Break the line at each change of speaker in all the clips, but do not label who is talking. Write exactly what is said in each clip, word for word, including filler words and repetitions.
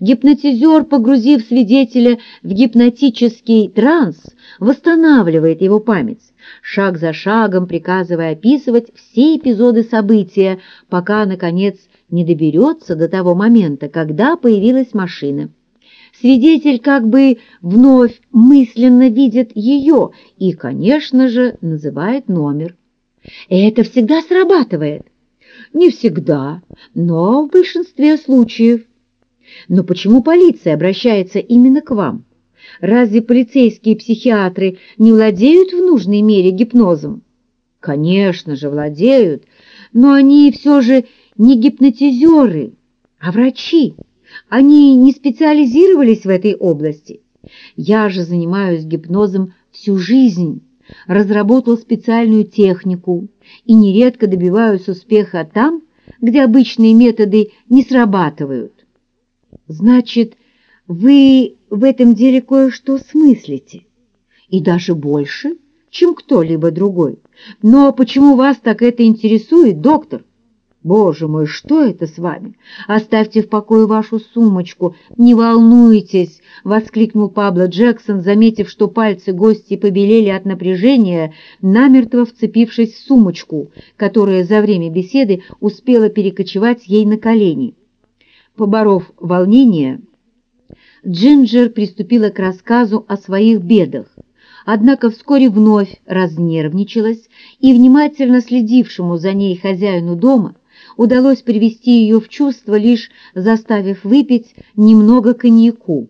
Гипнотизер, погрузив свидетеля в гипнотический транс, восстанавливает его память, шаг за шагом приказывая описывать все эпизоды события, пока, наконец, не доберется до того момента, когда появилась машина. Свидетель как бы вновь мысленно видит ее и, конечно же, называет номер. Это всегда срабатывает. Не всегда, но в большинстве случаев. Но почему полиция обращается именно к вам? Разве полицейские психиатры не владеют в нужной мере гипнозом? Конечно же, владеют, но они все же не гипнотизеры, а врачи. Они не специализировались в этой области. Я же занимаюсь гипнозом всю жизнь, разработал специальную технику и нередко добиваюсь успеха там, где обычные методы не срабатывают. Значит, вы в этом деле кое-что смыслите, и даже больше, чем кто-либо другой. Но почему вас так это интересует, доктор? Боже мой, что это с вами? Оставьте в покое вашу сумочку, не волнуйтесь, — воскликнул Пабло Джексон, заметив, что пальцы гостьи побелели от напряжения, намертво вцепившись в сумочку, которая за время беседы успела перекочевать ей на колени. Поборов волнение, Джинджер приступила к рассказу о своих бедах, однако вскоре вновь разнервничалась, и внимательно следившему за ней хозяину дома удалось привести ее в чувство, лишь заставив выпить немного коньяку.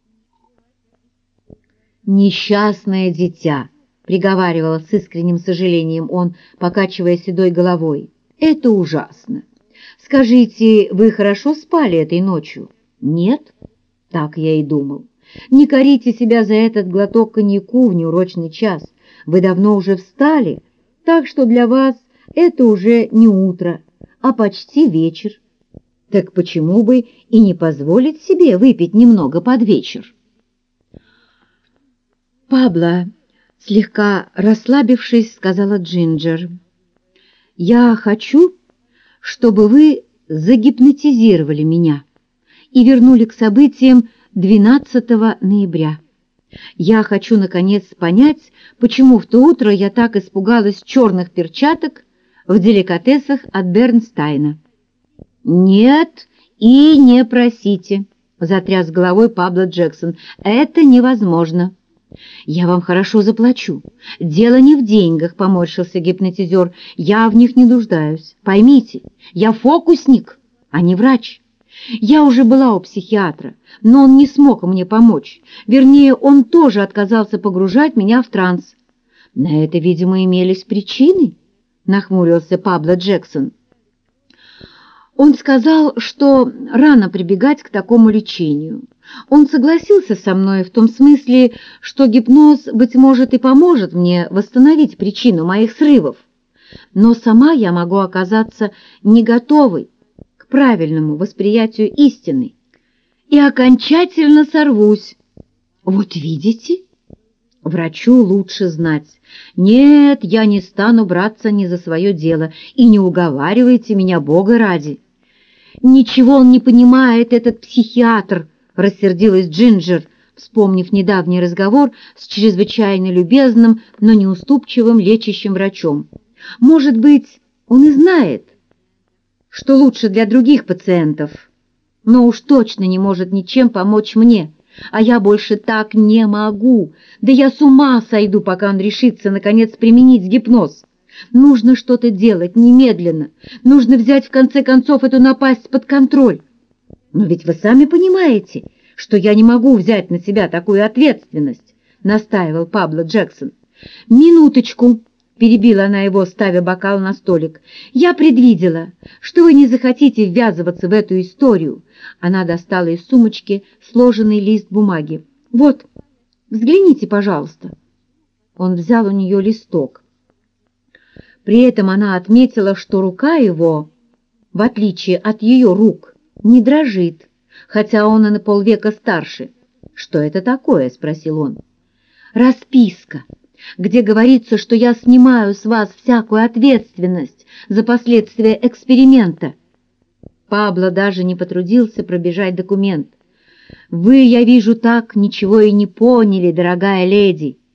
«Несчастное дитя!» — приговаривал с искренним сожалением он, покачивая седой головой. «Это ужасно! Скажите, вы хорошо спали этой ночью?» «Нет?» «Так я и думал. Не корите себя за этот глоток коньяку в неурочный час. Вы давно уже встали, так что для вас это уже не утро, а почти вечер. Так почему бы и не позволить себе выпить немного под вечер?» «Пабло», слегка расслабившись, сказала Джинджер, «я хочу, чтобы вы загипнотизировали меня и вернули к событиям двенадцатого ноября. Я хочу, наконец, понять, почему в то утро я так испугалась черных перчаток в деликатесах от Бернстайна». «Нет и не просите», — затряс головой Пабло Джексон, — «это невозможно». «Я вам хорошо заплачу. Дело не в деньгах», — поморщился гипнотизер. «Я в них не нуждаюсь. Поймите, я фокусник, а не врач. Я уже была у психиатра, но он не смог мне помочь. Вернее, он тоже отказался погружать меня в транс». «На это, видимо, имелись причины», — нахмурился Пабло Джексон. «Он сказал, что рано прибегать к такому лечению. Он согласился со мной в том смысле, что гипноз, быть может, и поможет мне восстановить причину моих срывов. Но сама я могу оказаться не готовой к правильному восприятию истины и окончательно сорвусь». «Вот видите? Врачу лучше знать. Нет, я не стану браться ни за свое дело, и не уговаривайте меня, Бога ради». «Ничего он не понимает, этот психиатр», — рассердилась Джинджер, вспомнив недавний разговор с чрезвычайно любезным, но неуступчивым лечащим врачом. «Может быть, он и знает, что лучше для других пациентов, но уж точно не может ничем помочь мне, а я больше так не могу. Да я с ума сойду, пока он решится, наконец, применить гипноз. Нужно что-то делать немедленно. Нужно взять, в конце концов, эту напасть под контроль. Но ведь вы сами понимаете, что я не могу взять на себя такую ответственность», — настаивал Пабло Джексон. «Минуточку», — перебила она его, ставя бокал на столик. «Я предвидела, что вы не захотите ввязываться в эту историю». Она достала из сумочки сложенный лист бумаги. «Вот, взгляните, пожалуйста». Он взял у нее листок. При этом она отметила, что рука его, в отличие от ее рук, не дрожит, хотя он и на полвека старше. «Что это такое?» — спросил он. «Расписка, где говорится, что я снимаю с вас всякую ответственность за последствия эксперимента». Пабло даже не потрудился пробежать документ. Вы, я вижу, так ничего и не поняли, дорогая леди.